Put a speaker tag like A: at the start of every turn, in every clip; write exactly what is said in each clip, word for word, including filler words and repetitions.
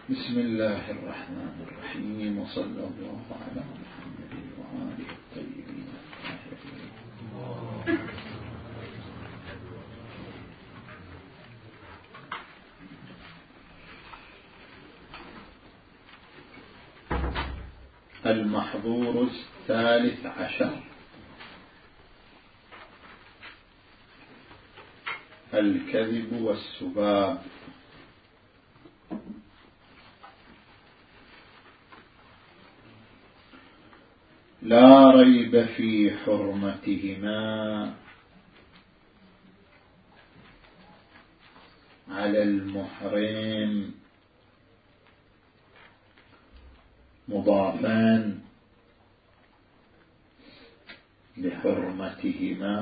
A: بسم الله الرحمن الرحيم، وصلى الله على محمد وآله الطيبين الطاهرين. المحظور الثالث عشر: الكذب والسباب. لا ريب في حرمتهما على المحرم مضافان لحرمتهما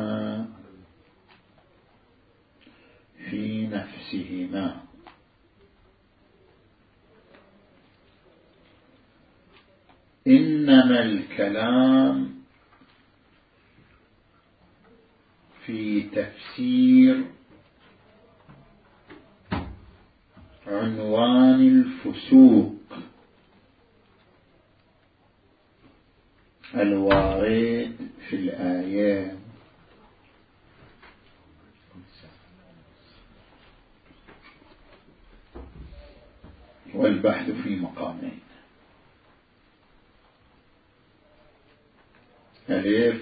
A: في نفسهما. إنما الكلام في تفسير عنوان الفسوق الوارد في الآيات، والبحث في مقامين: ألف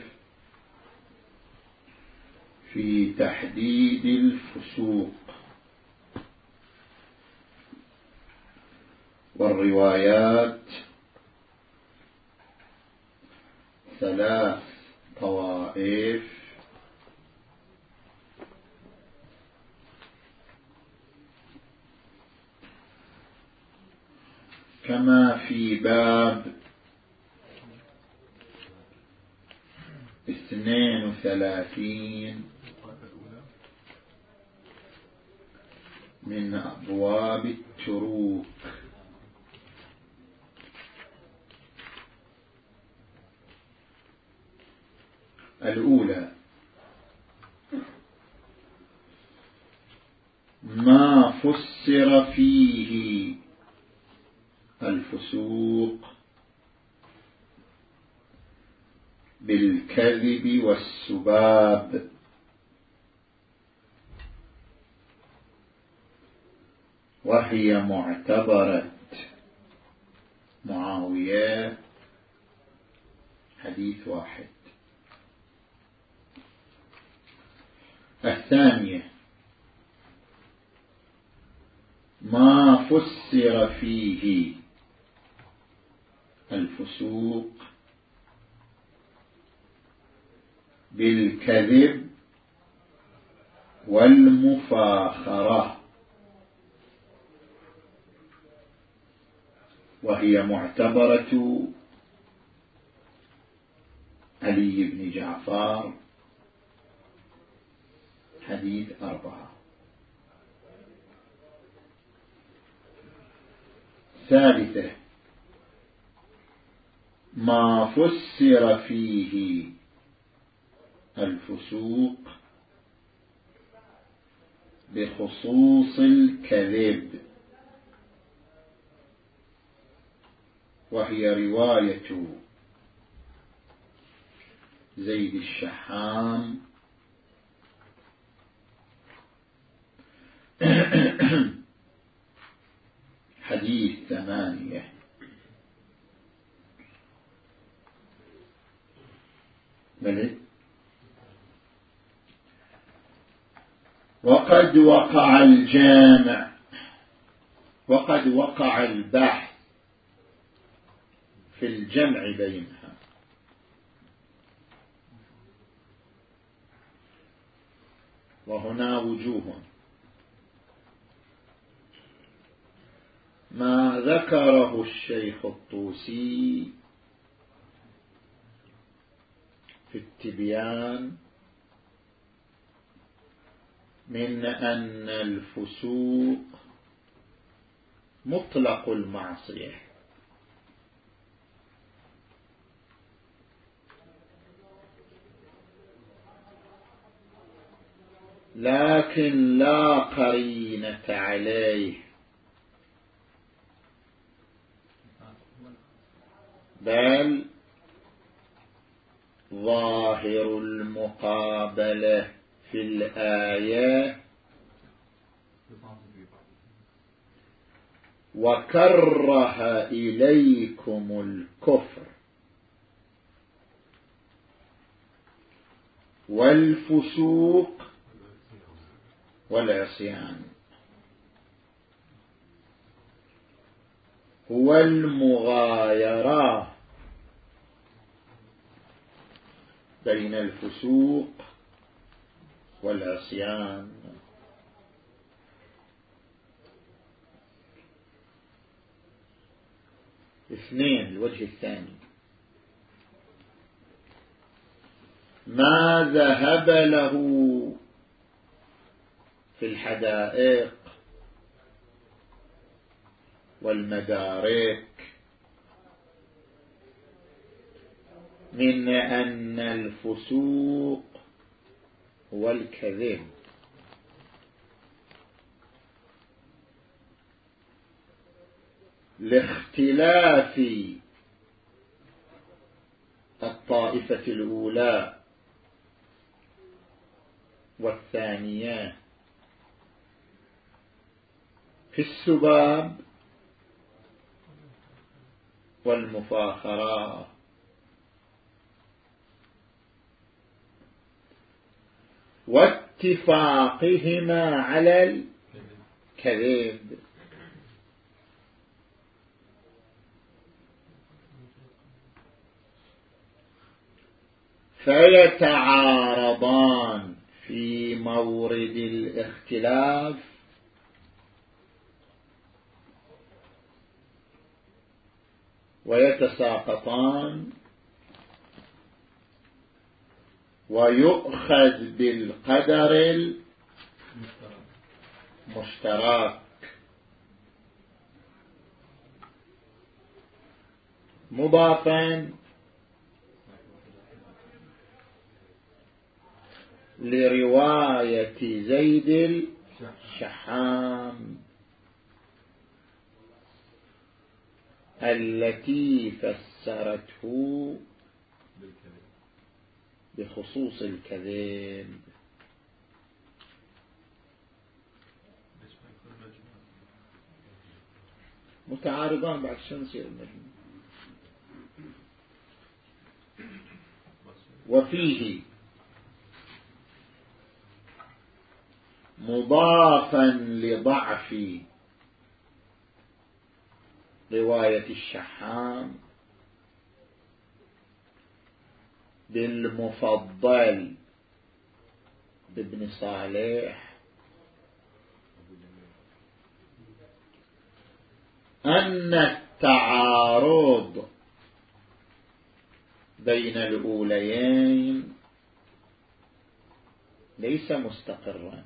A: في تحديد الفسوق، والروايات ثلاث طوائف: كما في باب اثنين وثلاثين من أبواب التروك. الأولى: ما فسر فيه الفسوق بالكذب والسباب، وهي معتبرة معاوية حديث واحد. الثانية: ما فسر فيه الفسوق بالكذب والمفاخرة، وهي معتبرة علي بن جعفر حديث أربعة. ثالثة: ما فسر فيه الفسوق بخصوص الكذب، وهي رواية زيد الشحام حديث ثمانية. بلد. وقد وقع الجامع، وقد وقع البحث في الجمع بينها، وهنا وجوه: ما ذكره الشيخ الطوسي في التبيان من أن الفسوق مطلق المعصية، لكن لا قرينة عليه بل ظاهر المقابلة في الآية وكره إليكم الكفر والفسوق والعصيان هو المغايرة بين الفسوق والعصيان. اثنين، الوجه الثاني: ما ذهب له في الحدائق والمدارك من أن الفسوق هو الكذب، لاختلاف الطائفة الأولى والثانية في السباب والمفاخرة، واتفاقهما على الكذب. فيتعارضان في مورد الاختلاف ويتساقطان، ويؤخذ بالقدر المشترك مضافا لرواية زيد الشحام التي فسرته بخصوص الكذب. متعارضان بعد شو نصير المجموع. وفيه مضافا لضعف رواية الشحام بالمفضل بابن صالح أن التعارض بين الأوليين ليس مستقرا،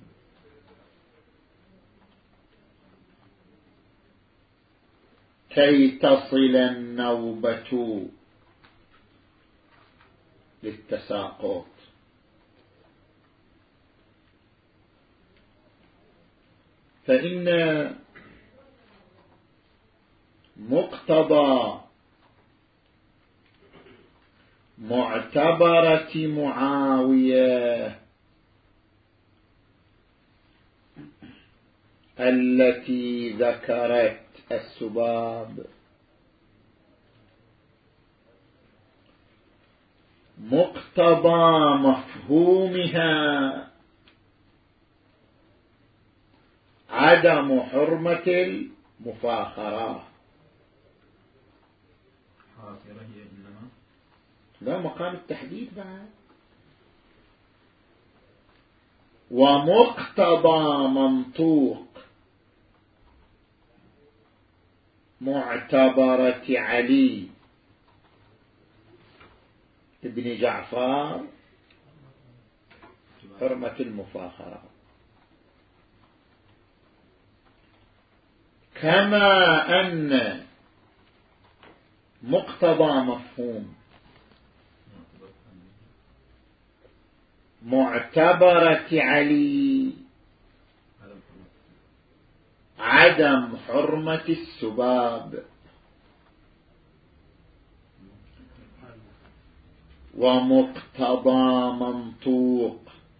A: كي تصل النوبة للتساقط. فإن مقتضى معتبرة معاوية التي ذكرت السباب مقتضى مفهومها عدم حرمة المفاخرة. لا مقام التحديد بعد. ومقتضى منطوق معتبرة علي ابن جعفر حرمة المفاخرة، كما أن مقتضى مفهوم معتبرة علي عدم حرمة السباب. ومقتضى منطوق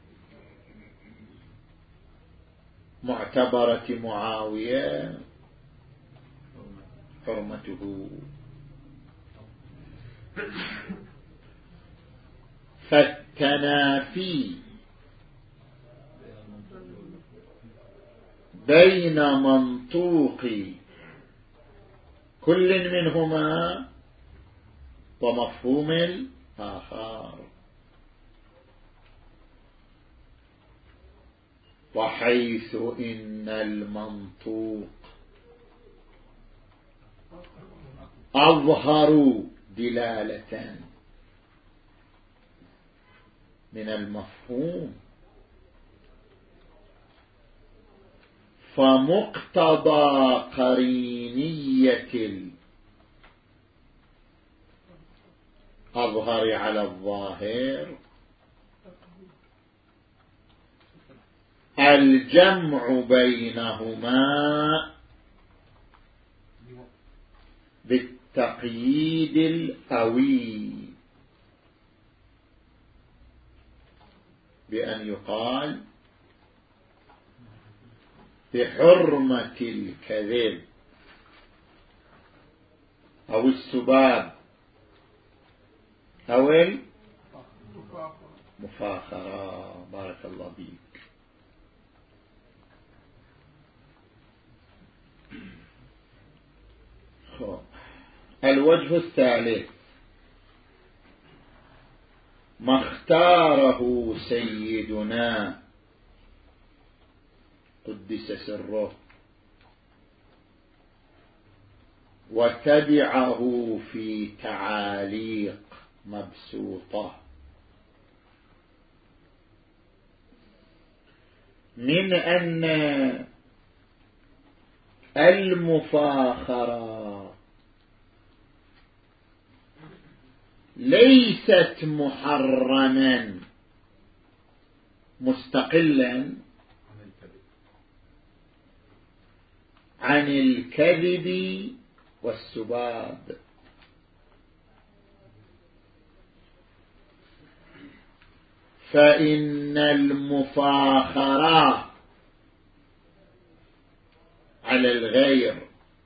A: معتبرة معاوية حرمته. فالتنافي بين منطوق كل منهما ومفهوم الآخر، وحيث إن المنطوق أظهر دلالة من المفهوم، فمقتضى قرينية الأظهر على الظاهر الجمع بينهما بالتقييد القوي، بأن يقال بحرمة الكذب أو السباب أو المفاخرة. بارك الله بك. الوجه الثالث ما اختاره سيدنا قدس سره وتبعه في تعاليق مبسوطة من أن المفاخرة ليست محرما مستقلا عن الكذب والسباب، فإن المفاخرة على الغير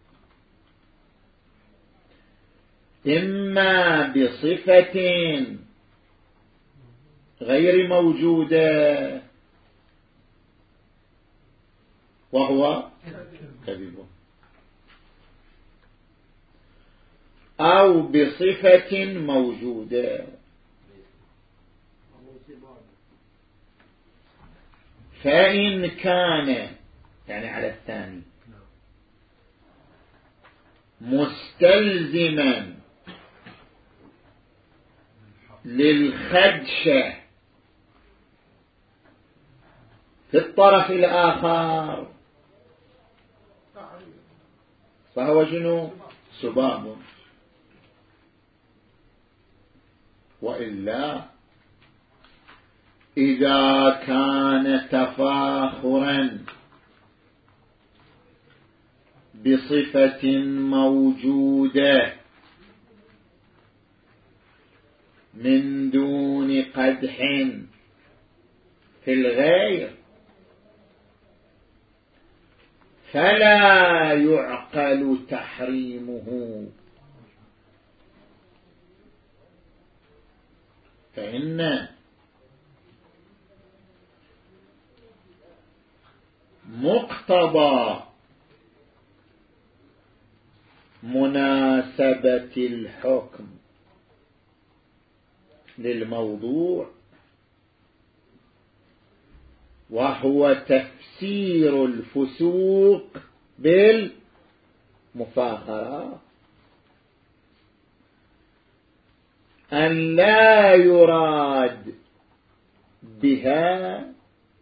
A: إما بصفة غير موجودة وهو كذب، أو بصفة موجودة. فإن كان يعني على الثاني مستلزما للخدشة في الطرف الآخر فهو جنو سباب، وإلا إذا كان تفاخرا بصفة موجودة من دون قدح في الغير فلا يعقل تحريمه، فإن مقتضى مناسبة الحكم للموضوع وهو تفسير الفسوق بالمفاخرة أن لا يراد بها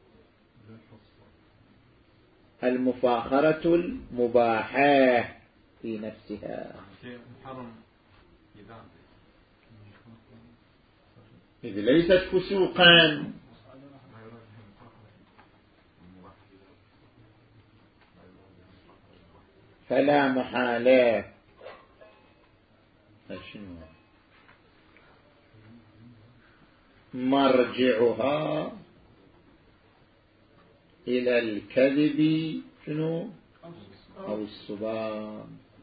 A: المفاخرة المباحة في نفسها، إذ ليست فسوقا فلا محالة. مرجعها إلى الكذب شنو أو السباب.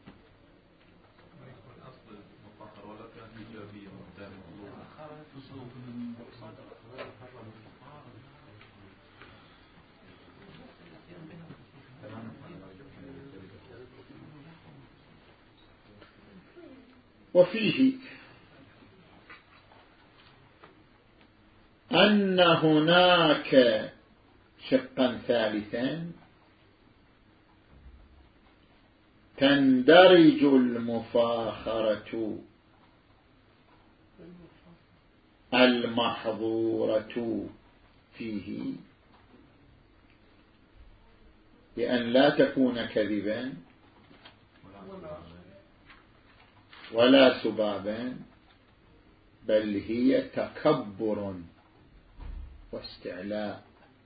A: وفيه أن هناك شقا ثالثا تندرج المفاخرة المحظورة فيه بأن لا تكون كذبا ولا سبابا، بل هي تكبر واستعلاء.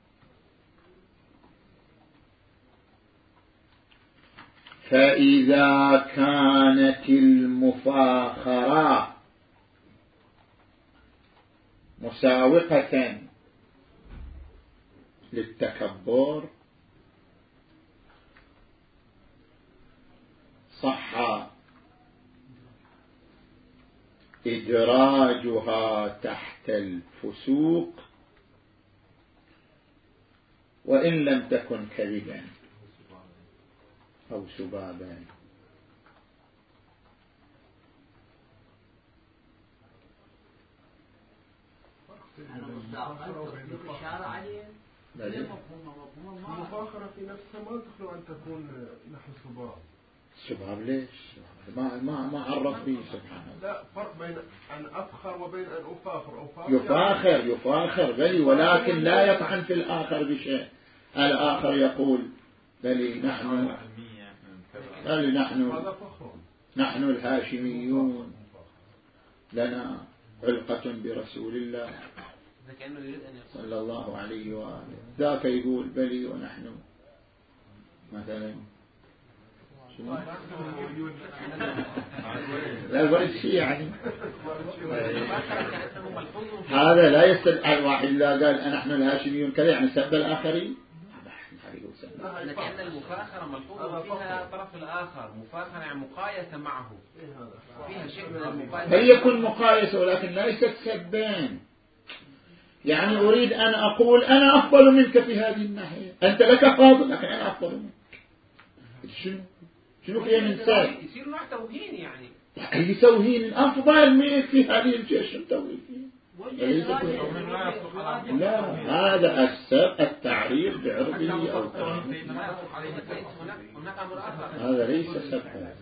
A: فإذا كانت المفاخرة مساوقة للتكبر صح إدراجها تحت الفسوق وإن لم تكن كذبا أو سبابا.
B: المفاخرة في نفسها ما تخلو أن تكون نحو سباب.
A: سباب ليش؟ ما ما ما عرف به سبحانه.
B: لا فرق بين أن أفخر وبين أن أفاخر. أفاخر
A: يفاخر يعني يفاخر بلي، ولكن لا يطعن في الآخر بشيء. الآخر يقول بلي نحن بلي نحن نحن الهاشميون لنا علقة برسول الله صلى الله عليه وآله. ذاك يقول بلي ونحن مثلا شنو لا برد شيء يعني. هذا لا يستدعي الواحد لا قال نحن الهاشميون كذا يعني سب الآخرين.
C: لكن المفاخرة ملحوظ فيها طرف الآخر، مفاخرة يعني مقايسة معه، فيها شيء من المقايسة.
A: هل يكون مقايسة ولكن ليست سبان. يعني أريد أن أقول أنا أفضل منك في هذه الناحية، أنت لك فاضل لكن أنا أفضل منك. شنو شنو فيها من ساب؟
C: يصير نوع توهين يعني.
A: أي توهين أفضل منك في هذه الجيش التوهين فيه. لا هذا السب التعريف بعرضه أو تعريف. هذا ليس سبا.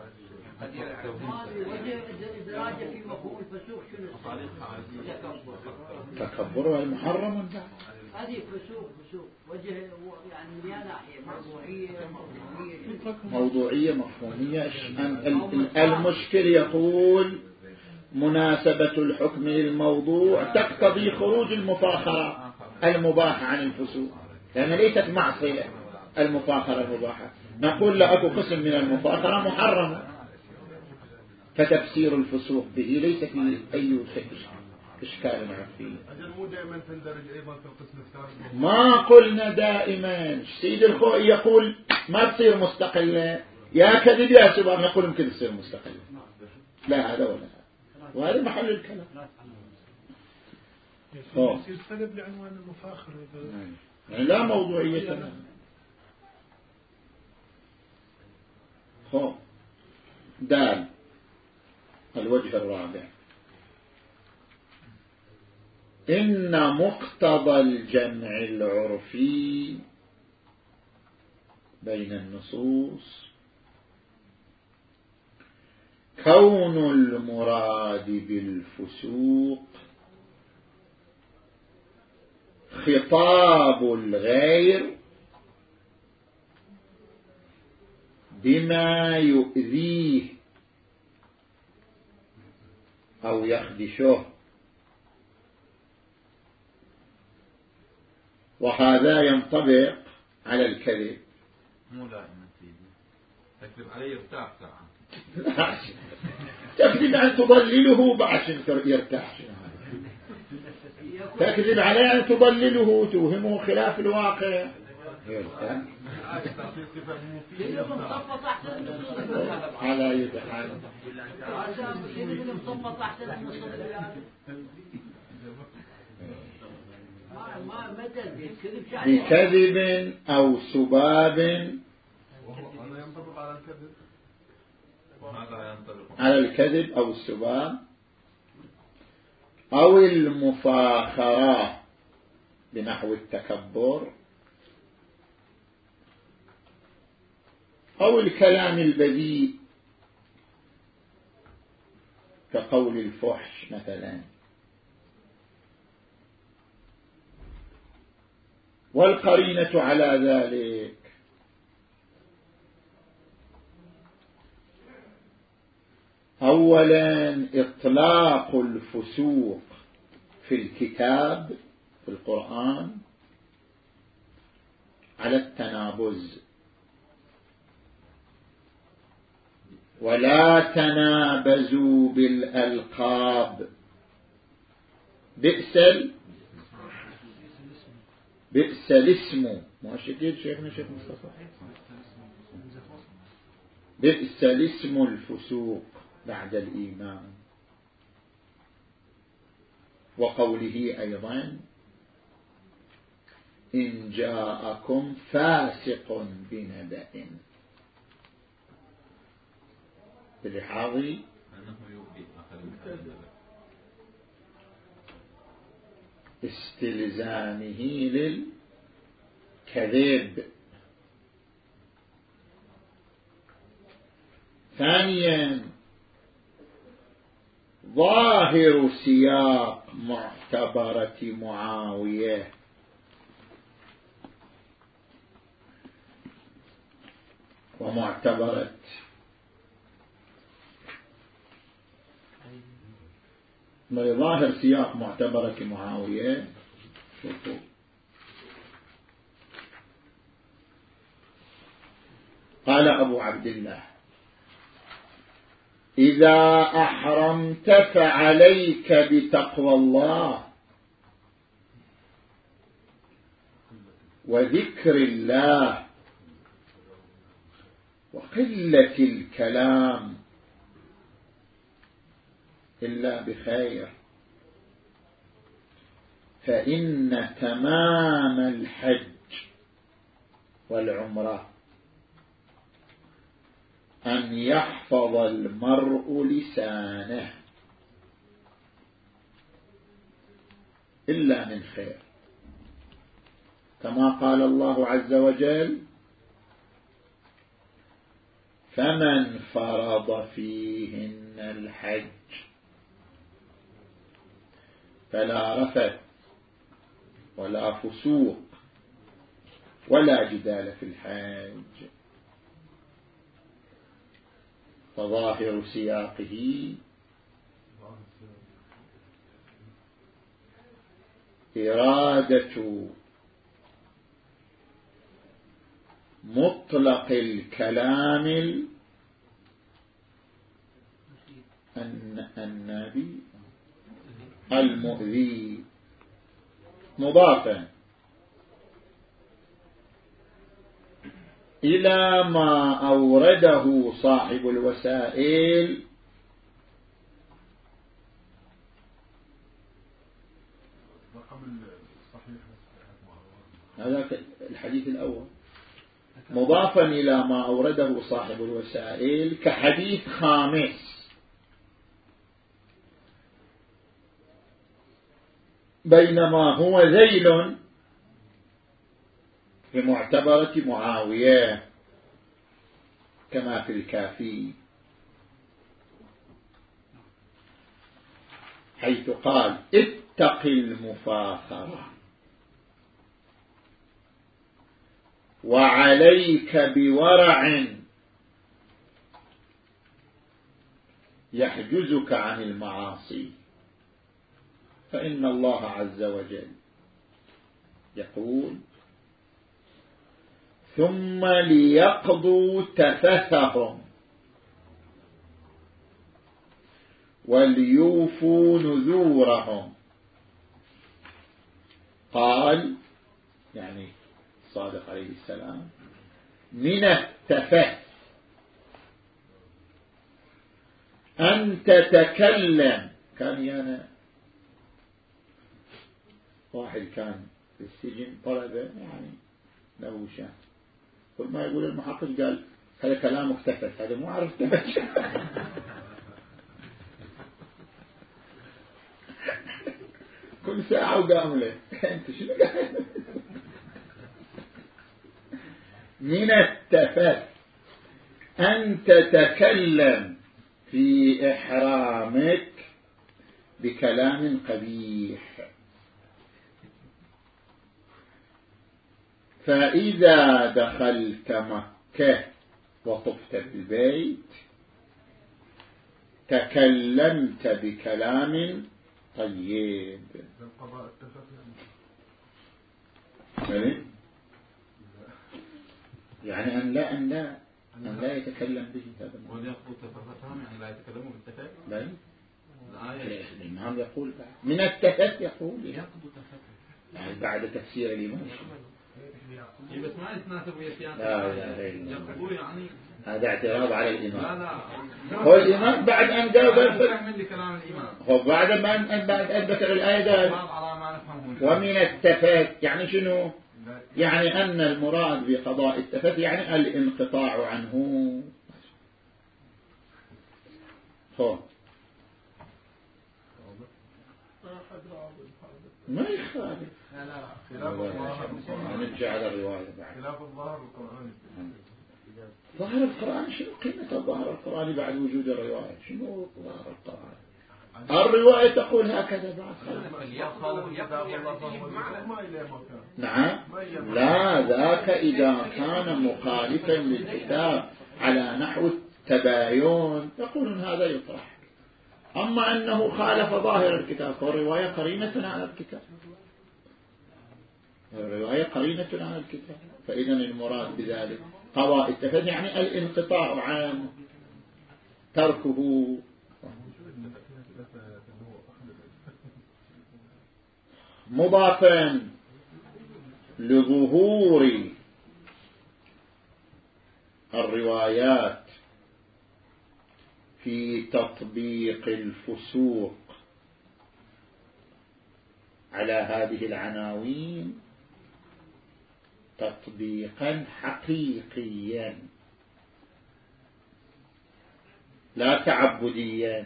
A: تكبر المحرم
D: هذه فسوق فسوق وجه يعني من ناحية موضوعية
A: موضوعية مفهومية. المشكل يقول مناسبة الحكم للموضوع تقتضي خروج المفاخرة المباحة عن الفسوق، لأن ليست معصية المفاخرة المباحة. نقول لأكو قسم من المفاخرة محرم، فتفسير الفسوق به ليس فيه أي إشكال فيه. ما قلنا دائما. سيد الخوئي يقول ما تصير مستقلة يا كذب يا سباب، نقول يمكن تصير مستقلة. لا هذا ولا هذا، وهذا محل الكلام.
B: يصير سبب لعنوان المفاخرة
A: يعني لا موضوعية لها. خو دال الوجه الرابع إن مقتضى الجمع العرفي بين النصوص كون المراد بالفسوق خطاب الغير بما يؤذيه أو يخدشه، وهذا ينطبق على الكذب.
E: مو دائما سيدي تكذب عليه يرتاح ساعة.
A: تكذب أن تضلله بعد يرتاح. تكذب عليه أن تضلله توهمه خلاف الواقع. على أي حال بكذب أو سباب على الكذب أو السباب أو المفاخرة بنحو التكبر أو الكلام البذيء كقول الفحش مثلا. والقرينة على ذلك أولا إطلاق الفسوق في الكتاب في القرآن على التنابز، ولا تنابزوا بالألقاب بئس بئس الاسم. ما شكيد شيخنا شيخ مصطفى بئس الاسم الفسوق بعد الإيمان. وقوله أيضا إن جاءكم فاسق بنبأ بالحاضي استلزامه للكذب. ثانيا ظاهر سياق معتبرة معاوية ومعتبرة ظاهر سياق معتبرة معاوية. شوفوا قال أبو عبد الله إذا أحرمت فعليك بتقوى الله وذكر الله وقلة الكلام إلا بخير، فإن تمام الحج والعمرة أن يحفظ المرء لسانه إلا من خير، كما قال الله عز وجل فمن فرض فيهن الحج فلا رفث ولا فسوق ولا جدال في الحج. فظاهر سياقه إرادة مطلق الكلام النبي المؤذي مضافا إلى ما أورده صاحب الوسائل هذا الحديث الأول مضافا إلى ما أورده صاحب الوسائل كحديث خامس بينما هو ذيل بمعتبرة معاوية كما في الكافي حيث قال اتق المفاخرة وعليك بورع يحجزك عن المعاصي، فإن الله عز وجل يقول ثم ليقضوا تفثهم وليوفوا نذورهم قال يعني الصادق عليه السلام من التفت أن تتكلم. كان يانا واحد كان في السجن طلبة يعني له شان، كل ما يقول المحقق قال هذا كلامك تفت، هذا مو عارف تفت. كل ساعة وقام له انت شنو قال؟ من التفت أن تتكلم في إحرامك بكلام قبيح، فإذا دخلت مكة وطفت في البيت تكلمت بكلام طيب. يعني أن لا أن لا أن لا يتكلم به هذا
E: ولا يقول تفهم يعني لا يتكلموا بالتفاهم.
A: لا الإمام يقول من التفت يقول يعني بعد تفسير الإمام.
E: بس ما يتناسب ويا
A: لا لا
E: يقول يعني
A: هذا اعتراض على الإمام.
E: لا لا
A: هو الإمام بعد أن قال
E: فهم لي كلام الإمام،
A: هو بعد ما أن بعد أن ذكر الآية قال ومن التفت يعني شنو؟ يعني أن المراد بقضاء التفت يعني الانقطاع عنه. هو ما يخالف.
C: لا لا
B: خلاف الظاهر
A: نرجع على الرواية بعد.
B: خلاف الظاهر القرآني.
A: ظاهر القرآن شنو قيمة الظاهر القرآني بعد وجود الرواية؟ شنو ظاهر القرآن؟ الرواية تقول هكذا بعد. نعم لا ذاك إذا كان مخالفا للكتاب على نحو التباين يقولون هذا يطرح. أما أنه خالف ظاهر الكتاب فالرواية قرينة على الكتاب، الرواية قرينة على الكتاب، فإذا المراد بذلك قضاء التفت يعني الانقطاع عن تركه. مضافا لظهور الروايات في تطبيق الفسوق على هذه العناوين تطبيقا حقيقيا لا تعبديا.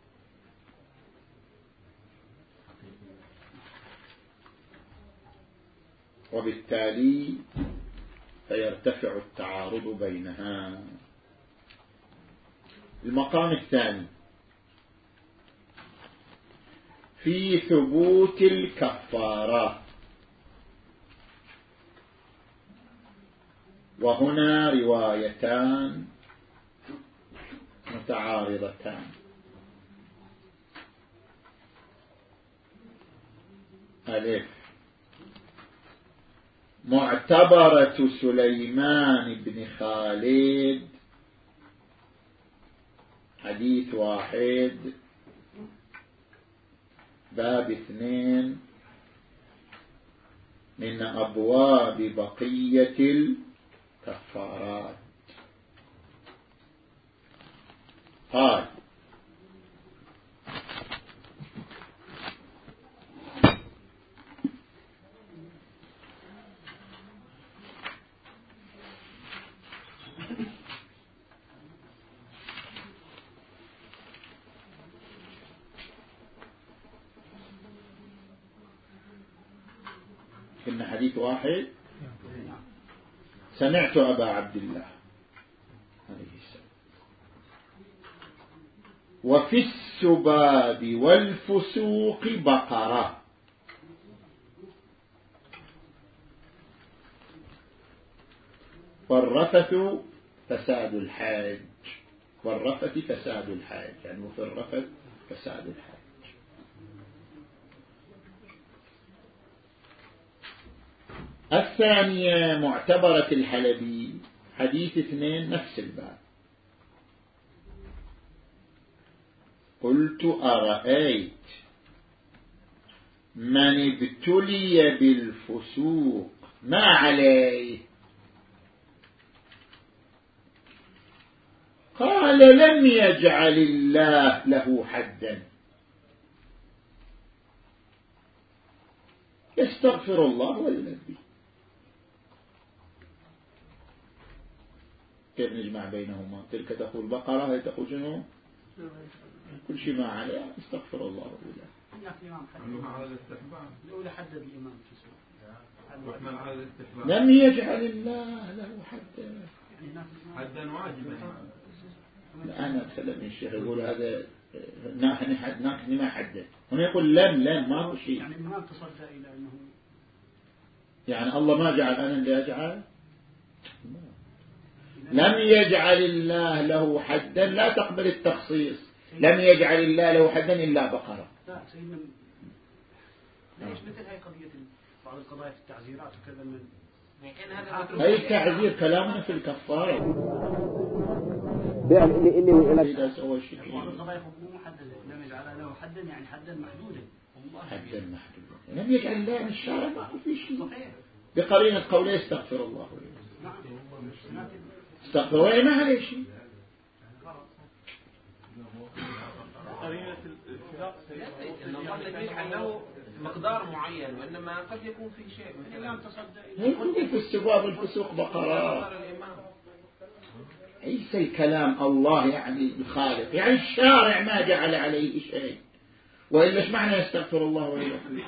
A: وبالتالي فيرتفع التعارض بينها. المقام الثاني في ثبوت الكفارة، وهنا روايتان متعارضتان. ألف معتبرة سليمان بن خالد حديث واحد باب اثنين من أبواب بقية الكفارات. قال إن حديث واحد سمعت أبا عبد الله عليه السلام وفي السباب والفسوق بقرة والرفث فساد الحاج، والرفث فساد الحاج يعني وفي الرفث فساد الحاج. الثانية معتبرة الحلبي حديث اثنين نفس الباب. قلت أرأيت من ابتلي بالفسوق ما عليه؟ قال لم يجعل الله له حدا، يستغفر الله وينبه. كيف نجمع بينهما؟ تلك تقول بقرة هي تقول شنو؟ كل شيء ما عليه استغفر الله وينبه.
D: الأولى حدد الإمام
A: لم يجعل الله له حدا،
E: حدا واجبا.
A: أنا أتكلم الشيخ يقول هذا نحن حد نحن ما حدد، هنا يقول لم لم ما هو شيء.
D: يعني الإمام تصدى إلى أنه
A: يعني الله ما جعل أنا اللي أجعل. لم يجعل الله له حدا لا تقبل التخصيص. لم يجعل الله له حدا إلا بقرة.
D: لا سيدنا ليش مثل هاي قضية بعض القضايا في التعزيرات وكذا من
A: هاي التعزير كلامنا في الكفارة.
F: بأن اللي اللي
A: إذا سوى شيء.
D: بعض القضايا مو محددة، لم يجعل له حدا يعني حدا محدودا.
A: حدا محدودا. لم يجعل الله من الشارع ما في شيء. بقرينة قوله استغفر الله. استغفر الله ما عليه شيء.
B: قرينة الاتفاق
C: إن الله لم يجعل له مقدار معين، وإنما قد يكون في شيء مثل الإمام تصدى
A: هيكون في السباب الفسوق بقرات. ليس الكلام الله يعني الخالق، يعني الشارع ما جعل عليه شيء، وإلا ايش معنى يستغفر الله ويلبي؟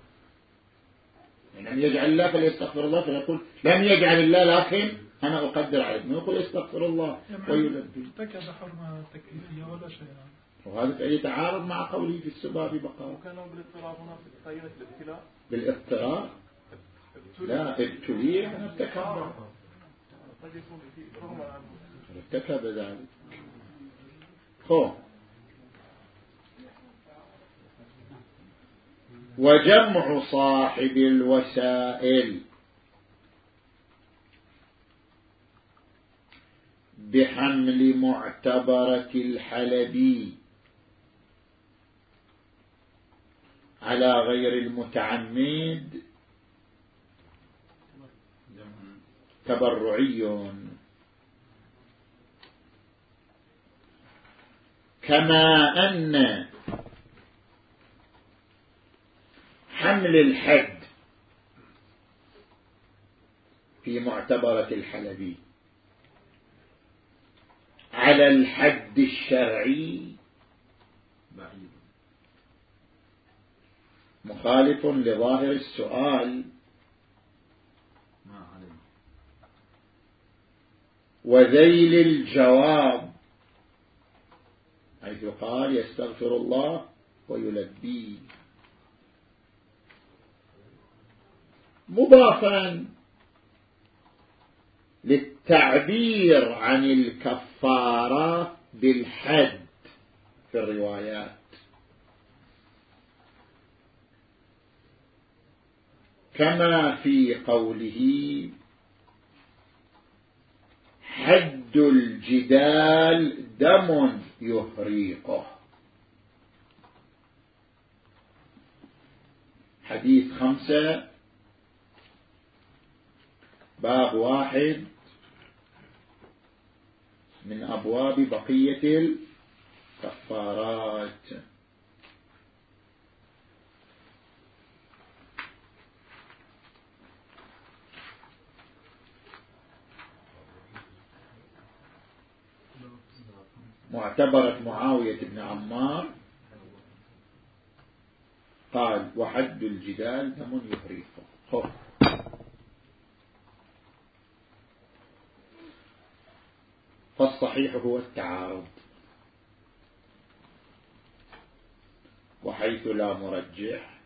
A: يعني يجعل الله فليستغفر الله، فيقول لم يجعل الله لكن أنا أقدر عليه، يقول يستغفر الله ويلبي.
B: ارتكب حرمة تكليفية ولا شيء،
A: وهذا يتعارض مع قوله في السباب بقرات.
B: وكانوا بالاضطراب هنا في قرينة الابتلاء.
A: بالاضطراب؟ لا ابتلي أنا ارتكب ارتكب ذلك. خو وجمع صاحب الوسائل بحمل معتبرة الحلبي على غير المتعمد تبرعي، كما أن حمل الحد في معتبرة الحلبي على الحد الشرعي مخالف لظاهر السؤال وذيل الجواب، حيث قال يستغفر الله ويلبيه، مضافا للتعبير عن الكفارة بالحد في الروايات، كما في قوله حد الجدال دم يهريقه. حديث خمسة باب واحد من أبواب بقية الكفارات. معتبرة معاوية بن عمار قال وحد الجدال دم يهريقه. خف فالصحيح هو التعارض، وحيث لا مرجح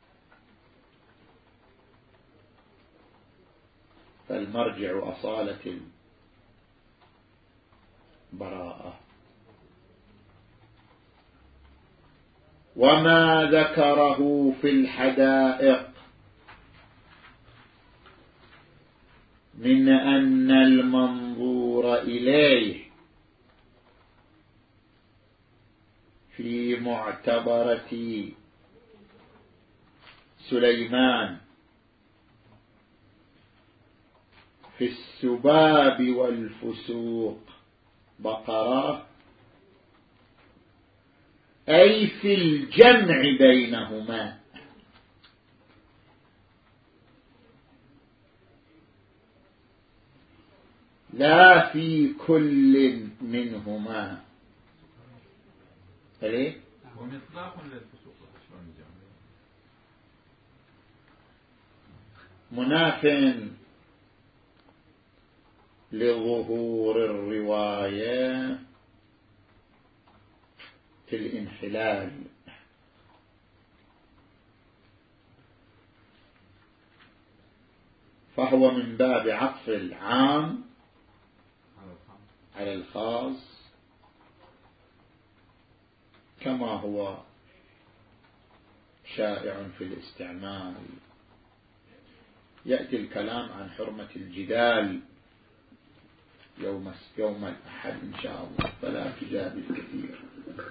A: فالمرجع أصالة البراءة. وما ذكره في الحدائق من أن المنظور إليه في معتبرة سليمان في السباب والفسوق بقرة، أي في الجمع بينهما، لا في كل منهما. ليه؟
E: ومصداق للفسوق شلون الجمع؟
A: مناف لظهور الرواية في الانحلال، فهو من باب عطف العام على الخاص، كما هو شائع في الاستعمال. يأتي الكلام عن حرمة الجدال يوم يوم الأحد إن شاء الله، فلا تجادل كثير.